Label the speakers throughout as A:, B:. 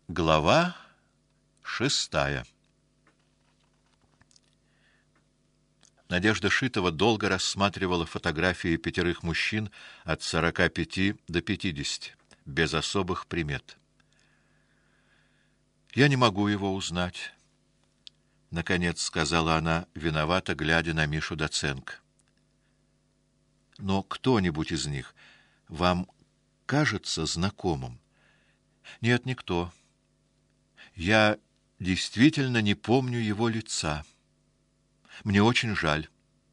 A: Глава 6. Надежда Шитова долго рассматривала фотографии 5 мужчин от 45 до 50, без особых примет. Я не могу его узнать, наконец сказала она, виновато глядя на Мишу Доценко. Но кто-нибудь из них вам кажется знакомым? Нет, никто. Я действительно не помню его лица. Мне очень жаль.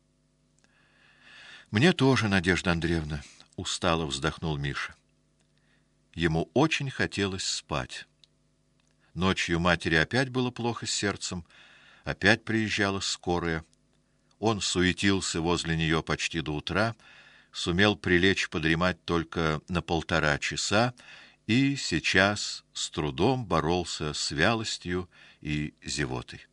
A: Мне тоже, Надежда Андреевна, устало вздохнул Миша. Ему очень хотелось спать. Ночью матери опять было плохо с сердцем, опять приезжала скорая. Он суетился возле нее почти до утра, сумел прилечь подремать только на 1,5 часа и сейчас с трудом боролся с вялостью и зевотой.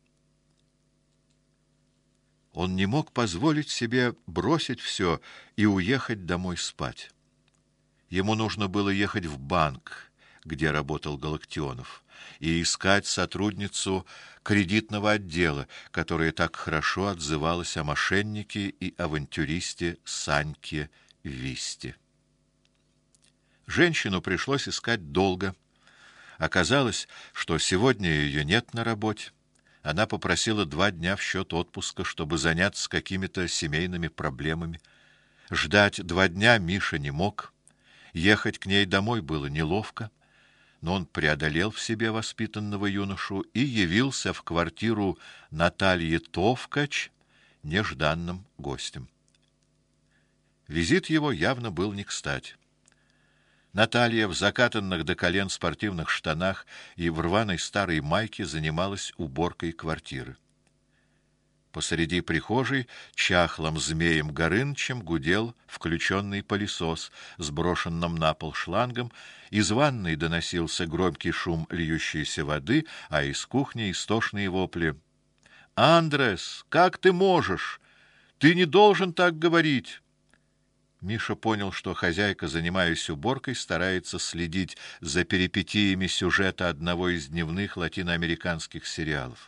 A: Он не мог позволить себе бросить все и уехать домой спать. Ему нужно было ехать в банк, где работал Галактионов, и искать сотрудницу кредитного отдела, которая так хорошо отзывалась о мошеннике и авантюристе Саньке Висте. Женщину пришлось искать долго. Оказалось, что сегодня ее нет на работе. Она попросила 2 дня в счет отпуска, чтобы заняться какими-то семейными проблемами. Ждать 2 дня Миша не мог. Ехать к ней домой было неловко, но он преодолел в себе воспитанного юношу и явился в квартиру Натальи Товкач нежданным гостем. Визит его явно был не кстати. Наталья в закатанных до колен спортивных штанах и в рваной старой майке занималась уборкой квартиры. Посреди прихожей чахлым змеем Горынычем гудел включенный пылесос с брошенным на пол шлангом, из ванной доносился громкий шум льющейся воды, а из кухни истошные вопли. «Андрес, как ты можешь? Ты не должен так говорить!» Миша понял, что хозяйка, занимаясь уборкой, старается следить за перипетиями сюжета одного из дневных латиноамериканских сериалов.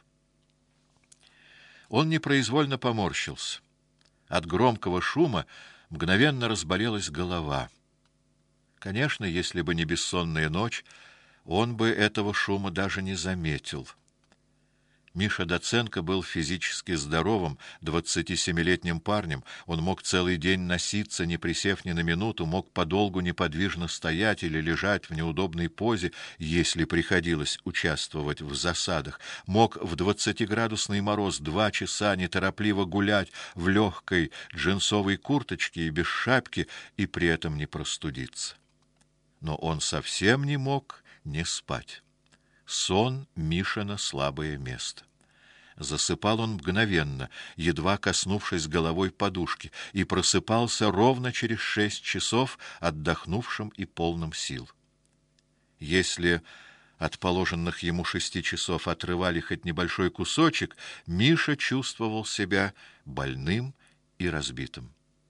A: Он непроизвольно поморщился. От громкого шума мгновенно разболелась голова. Конечно, если бы не бессонная ночь, он бы этого шума даже не заметил. Миша Доценко был физически здоровым, 27-летним парнем. Он мог целый день носиться, не присев ни на минуту, мог подолгу неподвижно стоять или лежать в неудобной позе, если приходилось участвовать в засадах. Мог в 20-градусный мороз 2 часа неторопливо гулять в легкой джинсовой курточке и без шапки и при этом не простудиться. Но он совсем не мог не спать. Сон Мишина слабое место. Засыпал он мгновенно, едва коснувшись головой подушки, и просыпался ровно через 6 часов, отдохнувшим и полным сил. Если от положенных ему 6 часов отрывали хоть небольшой кусочек, Миша чувствовал себя больным и разбитым.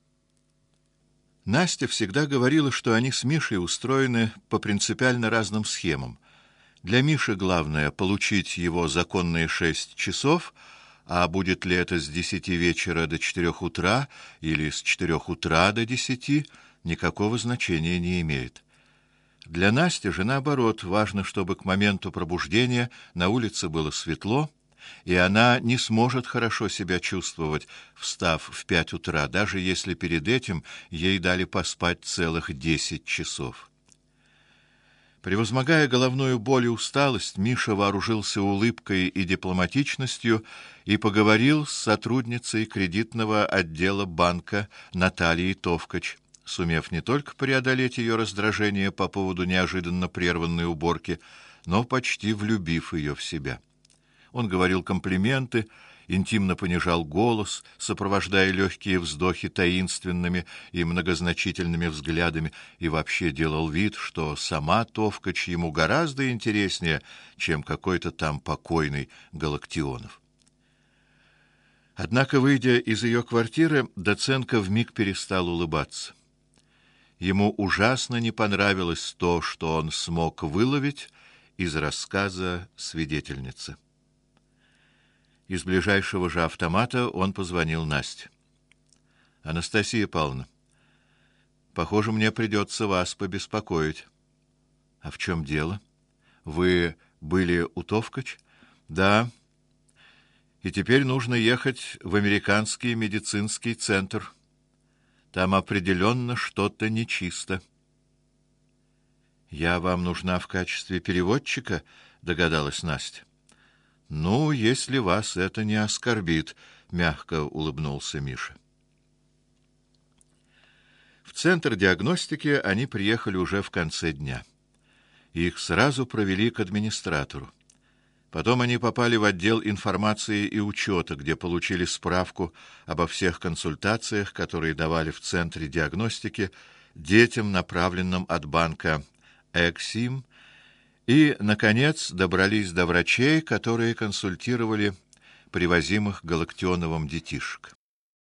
A: Настя всегда говорила, что они с Мишей устроены по принципиально разным схемам. Для Миши главное получить его законные 6 часов, а будет ли это с 10 вечера до 4 утра или с 4 утра до 10, никакого значения не имеет. Для Насти же наоборот, важно, чтобы к моменту пробуждения на улице было светло, и она не сможет хорошо себя чувствовать, встав в 5 утра, даже если перед этим ей дали поспать целых 10 часов. Превозмогая головную боль и усталость, Миша вооружился улыбкой и дипломатичностью и поговорил с сотрудницей кредитного отдела банка Натальей Товкач, сумев не только преодолеть ее раздражение по поводу неожиданно прерванной уборки, но почти влюбив ее в себя. Он говорил комплименты, интимно понижал голос, сопровождая легкие вздохи таинственными и многозначительными взглядами, и вообще делал вид, что сама Товкач ему гораздо интереснее, чем какой-то там покойный Галактионов. Однако, выйдя из ее квартиры, Доценко вмиг перестал улыбаться. Ему ужасно не понравилось то, что он смог выловить из рассказа свидетельницы. Из ближайшего же автомата он позвонил Насте. «Анастасия Павловна, похоже, мне придется вас побеспокоить». «А в чем дело? Вы были у Товкач?» «Да. И теперь нужно ехать в американский медицинский центр. Там определенно что-то нечисто». «Я вам нужна в качестве переводчика?» — догадалась Настя. «Ну, если вас это не оскорбит», — мягко улыбнулся Миша. В центр диагностики они приехали уже в конце дня. Их сразу провели к администратору. Потом они попали в отдел информации и учета, где получили справку обо всех консультациях, которые давали в центре диагностики детям, направленным от банка «Эксим», и, наконец, добрались до врачей, которые консультировали привозимых Галактионовым детишек.